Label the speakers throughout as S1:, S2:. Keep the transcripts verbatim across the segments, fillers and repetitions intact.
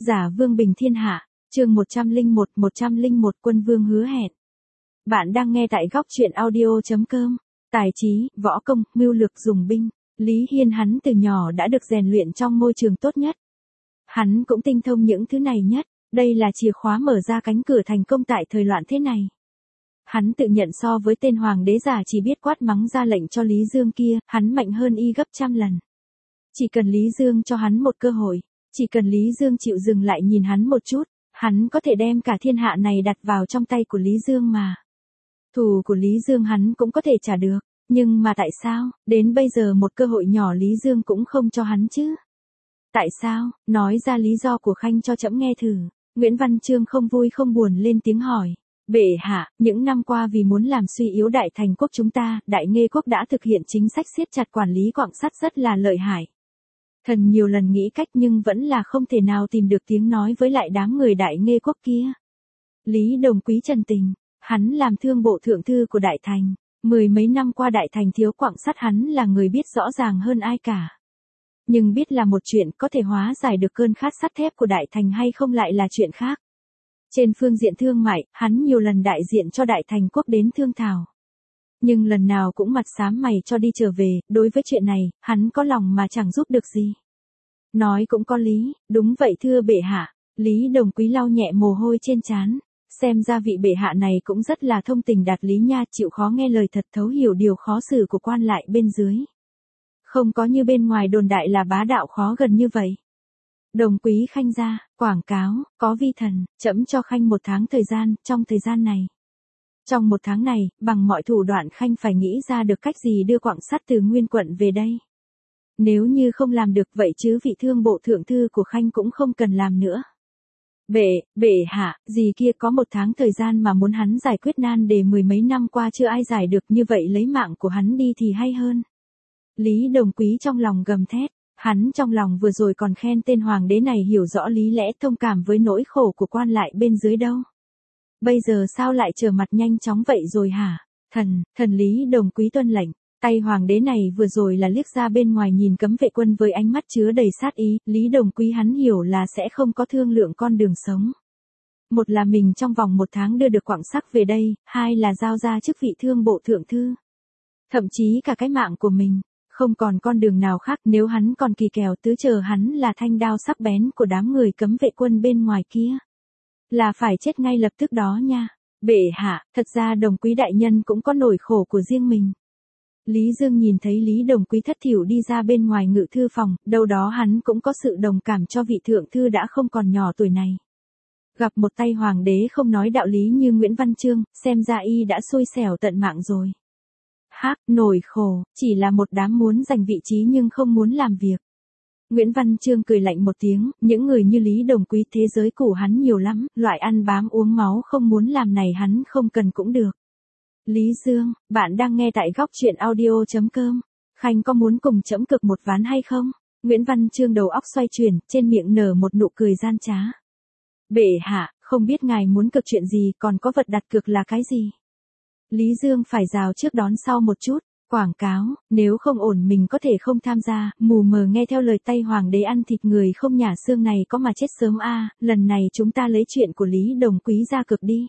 S1: Giả vương bình thiên hạ, chương một trăm lẻ một, một trăm lẻ một quân vương hứa hẹn. Bạn đang nghe tại góc truyện audio chấm com. Tài trí, võ công, mưu lược dùng binh. Lý Hiên hắn từ nhỏ đã được rèn luyện trong môi trường tốt nhất. Hắn cũng tinh thông những thứ này nhất, đây là chìa khóa mở ra cánh cửa thành công tại thời loạn thế này. Hắn tự nhận so với tên hoàng đế già chỉ biết quát mắng ra lệnh cho Lý Dương kia, hắn mạnh hơn y gấp trăm lần. Chỉ cần Lý Dương cho hắn một cơ hội, chỉ cần Lý Dương chịu dừng lại nhìn hắn một chút, hắn có thể đem cả thiên hạ này đặt vào trong tay của Lý Dương mà. Thù của Lý Dương hắn cũng có thể trả được, nhưng mà tại sao, đến bây giờ một cơ hội nhỏ Lý Dương cũng không cho hắn chứ? Tại sao, nói ra lý do của Khanh cho trẫm nghe thử. Nguyễn Văn Chương không vui không buồn lên tiếng hỏi. Bệ hạ, những năm qua vì muốn làm suy yếu Đại Thành quốc chúng ta, Đại Nghê quốc đã thực hiện chính sách siết chặt quản lý quặng sắt rất là lợi hại. Thần nhiều lần nghĩ cách nhưng vẫn là không thể nào tìm được tiếng nói với lại đám người Đại Nghê quốc kia. Lý Đồng Quý trần tình, hắn làm thương bộ thượng thư của Đại Thành, mười mấy năm qua Đại Thành thiếu quặng sắt hắn là người biết rõ ràng hơn ai cả. Nhưng biết là một chuyện, có thể hóa giải được cơn khát sắt thép của Đại Thành hay không lại là chuyện khác. Trên phương diện thương mại, hắn nhiều lần đại diện cho Đại Thành quốc đến thương thảo. Nhưng lần nào cũng mặt xám mày cho đi trở về, đối với chuyện này, hắn có lòng mà chẳng giúp được gì. Nói cũng có lý, đúng vậy thưa bệ hạ. Lý Đồng Quý lau nhẹ mồ hôi trên trán. Xem ra vị bệ hạ này cũng rất là thông tình đạt lý nha, chịu khó nghe lời thật, thấu hiểu điều khó xử của quan lại bên dưới. Không có như bên ngoài đồn đại là bá đạo khó gần như vậy. Đồng Quý Khanh ra, quảng cáo, có vi thần, trẫm cho Khanh một tháng thời gian, trong thời gian này. Trong một tháng này, bằng mọi thủ đoạn Khanh phải nghĩ ra được cách gì đưa quặng sắt từ Nguyên quận về đây. Nếu như không làm được vậy chứ vị thương bộ thượng thư của Khanh cũng không cần làm nữa. Bệ, bệ hạ, gì kia có một tháng thời gian mà muốn hắn giải quyết nan đề mười mấy năm qua chưa ai giải được, như vậy lấy mạng của hắn đi thì hay hơn. Lý Đồng Quý trong lòng gầm thét, hắn trong lòng vừa rồi còn khen tên hoàng đế này hiểu rõ lý lẽ, thông cảm với nỗi khổ của quan lại bên dưới đâu. Bây giờ sao lại trở mặt nhanh chóng vậy rồi hả? Thần, thần Lý Đồng Quý tuân lệnh. Tay hoàng đế này vừa rồi là liếc ra bên ngoài nhìn cấm vệ quân với ánh mắt chứa đầy sát ý, Lý Đồng Quý hắn hiểu là sẽ không có thương lượng con đường sống. Một là mình trong vòng một tháng đưa được quặng sắt về đây, hai là giao ra chức vị thương bộ thượng thư. Thậm chí cả cái mạng của mình, không còn con đường nào khác, nếu hắn còn kỳ kèo tứ chờ hắn là thanh đao sắc bén của đám người cấm vệ quân bên ngoài kia. Là phải chết ngay lập tức đó nha. Bệ hạ, thật ra Đồng Quý đại nhân cũng có nỗi khổ của riêng mình. Lý Dương nhìn thấy Lý Đồng Quý thất thểu đi ra bên ngoài ngự thư phòng, đâu đó hắn cũng có sự đồng cảm cho vị thượng thư đã không còn nhỏ tuổi này. Gặp một tay hoàng đế không nói đạo lý như Nguyễn Văn Chương, xem ra y đã xui xẻo tận mạng rồi. Hắc, nổi khổ, chỉ là một đám muốn giành vị trí nhưng không muốn làm việc. Nguyễn Văn Chương cười lạnh một tiếng, những người như Lý Đồng Quý thế giới cũ hắn nhiều lắm, loại ăn bám uống máu không muốn làm này hắn không cần cũng được. Lý Dương, bạn đang nghe tại góc truyện audio chấm com. Khanh có muốn cùng trẫm cực một ván hay không? Nguyễn Văn Chương đầu óc xoay chuyển, trên miệng nở một nụ cười gian trá. Bệ hạ, không biết ngài muốn cực chuyện gì, còn có vật đặt cược là cái gì? Lý Dương phải rào trước đón sau một chút. Quảng cáo, nếu không ổn mình có thể không tham gia, mù mờ nghe theo lời tay hoàng đế ăn thịt người không nhả xương này có mà chết sớm a. Lần này chúng ta lấy chuyện của Lý Đồng Quý ra cực đi.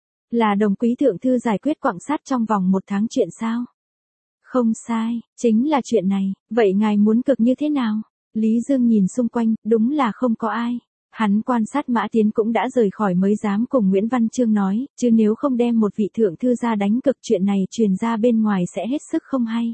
S1: Là Đồng Quý thượng thư giải quyết quặng sắt trong vòng một tháng chuyện sao? Không sai, chính là chuyện này, vậy ngài muốn cực như thế nào? Lý Dương nhìn xung quanh, đúng là không có ai. Hắn quan sát Mã Tiến cũng đã rời khỏi mới dám cùng Nguyễn Văn Chương nói, chứ nếu không đem một vị thượng thư ra đánh cực chuyện này truyền ra bên ngoài sẽ hết sức không hay.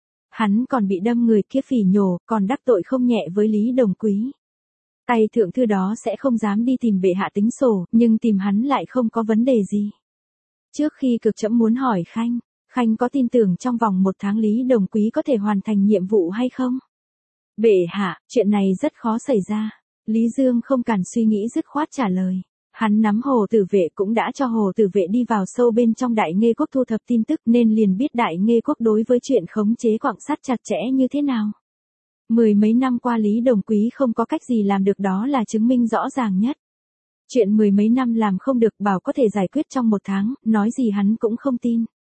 S1: Hắn còn bị đâm người kia phỉ nhổ, còn đắc tội không nhẹ với Lý Đồng Quý. Tay thượng thư đó sẽ không dám đi tìm bệ hạ tính sổ, nhưng tìm hắn lại không có vấn đề gì. Trước khi cực trẫm muốn hỏi Khanh, Khanh có tin tưởng trong vòng một tháng Lý Đồng Quý có thể hoàn thành nhiệm vụ hay không? Bệ hạ, chuyện này rất khó xảy ra. Lý Dương không cần suy nghĩ dứt khoát trả lời. Hắn nắm Hồ Tử Vệ cũng đã cho Hồ Tử Vệ đi vào sâu bên trong Đại Nghê quốc thu thập tin tức nên liền biết Đại Nghê quốc đối với chuyện khống chế quặng sắt chặt chẽ như thế nào. Mười mấy năm qua Lý Đồng Quý không có cách gì làm được, đó là chứng minh rõ ràng nhất. Chuyện mười mấy năm làm không được bảo có thể giải quyết trong một tháng, nói gì hắn cũng không tin.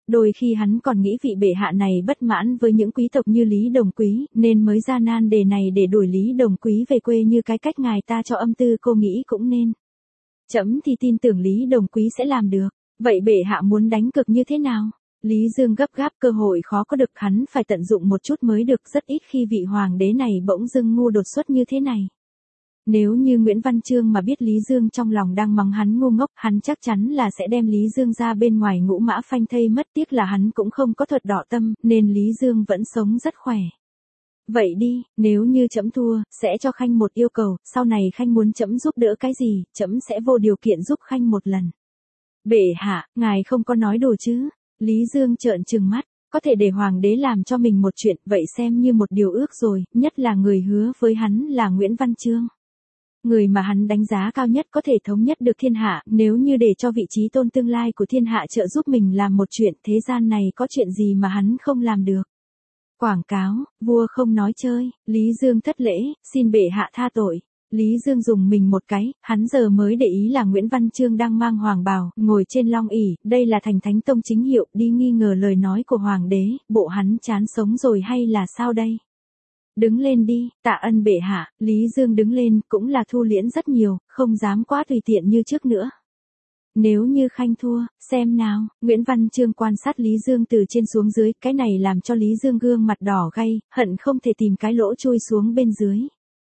S1: Đôi khi hắn còn nghĩ vị bệ hạ này bất mãn với những quý tộc như Lý Đồng Quý, nên mới ra nan đề này để đuổi Lý Đồng Quý về quê như cái cách ngài ta cho âm tư cô nghĩ cũng nên. Trẫm thì tin tưởng Lý Đồng Quý sẽ làm được, vậy bệ hạ muốn đánh cược như thế nào? Lý Dương gấp gáp, cơ hội khó có được, hắn phải tận dụng một chút mới được, rất ít khi vị hoàng đế này bỗng dưng ngu đột xuất như thế này. Nếu như Nguyễn Văn Chương mà biết Lý Dương trong lòng đang mắng hắn ngu ngốc, hắn chắc chắn là sẽ đem Lý Dương ra bên ngoài ngũ mã phanh thây mất, tiếc là hắn cũng không có thuật đỏ tâm, nên Lý Dương vẫn sống rất khỏe. Vậy đi, nếu như trẫm thua, sẽ cho Khanh một yêu cầu, sau này Khanh muốn trẫm giúp đỡ cái gì, trẫm sẽ vô điều kiện giúp Khanh một lần. Bệ hạ, ngài không có nói đùa chứ? Lý Dương trợn trừng mắt, có thể để hoàng đế làm cho mình một chuyện, vậy xem như một điều ước rồi, nhất là người hứa với hắn là Nguyễn Văn Chương. Người mà hắn đánh giá cao nhất, có thể thống nhất được thiên hạ, nếu như để cho vị trí tôn tương lai của thiên hạ trợ giúp mình làm một chuyện, thế gian này có chuyện gì mà hắn không làm được. Quảng cáo, vua không nói chơi, Lý Dương thất lễ, xin bệ hạ tha tội. Lý Dương dùng mình một cái, hắn giờ mới để ý là Nguyễn Văn Chương đang mang hoàng bào, ngồi trên long ỷ, đây là thành thánh tông chính hiệu, đi nghi ngờ lời nói của hoàng đế, bộ hắn chán sống rồi hay là sao đây? Đứng lên đi, tạ ân bệ hạ. Lý Dương đứng lên, cũng là thu liễn rất nhiều, không dám quá tùy tiện như trước nữa. Nếu như Khanh thua, xem nào. Nguyễn Văn Chương quan sát Lý Dương từ trên xuống dưới, cái này làm cho Lý Dương gương mặt đỏ gay, hận không thể tìm cái lỗ chui xuống bên dưới.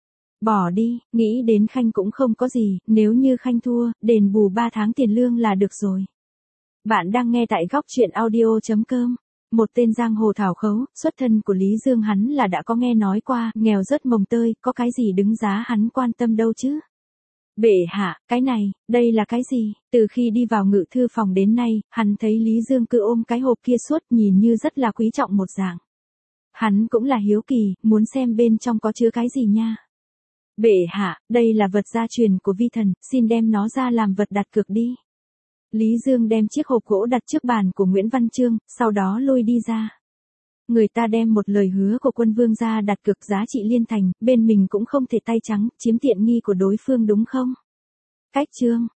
S1: Bỏ đi, nghĩ đến Khanh cũng không có gì, nếu như Khanh thua, đền bù ba tháng tiền lương là được rồi. Bạn đang nghe tại góc truyện audio chấm com. Một tên giang hồ thảo khấu, xuất thân của Lý Dương hắn là đã có nghe nói qua, nghèo rớt mồng tơi, có cái gì đứng giá hắn quan tâm đâu chứ. Bệ hạ, cái này, đây là cái gì? Từ khi đi vào ngự thư phòng đến nay, hắn thấy Lý Dương cứ ôm cái hộp kia suốt, nhìn như rất là quý trọng một dạng. Hắn cũng là hiếu kỳ, muốn xem bên trong có chứa cái gì nha. Bệ hạ, đây là vật gia truyền của vi thần, xin đem nó ra làm vật đặt cược đi. Lý Dương đem chiếc hộp gỗ đặt trước bàn của Nguyễn Văn Chương, sau đó lôi đi ra. Người ta đem một lời hứa của quân vương ra đặt cược giá trị liên thành, bên mình cũng không thể tay trắng, chiếm tiện nghi của đối phương đúng không? Cách chương,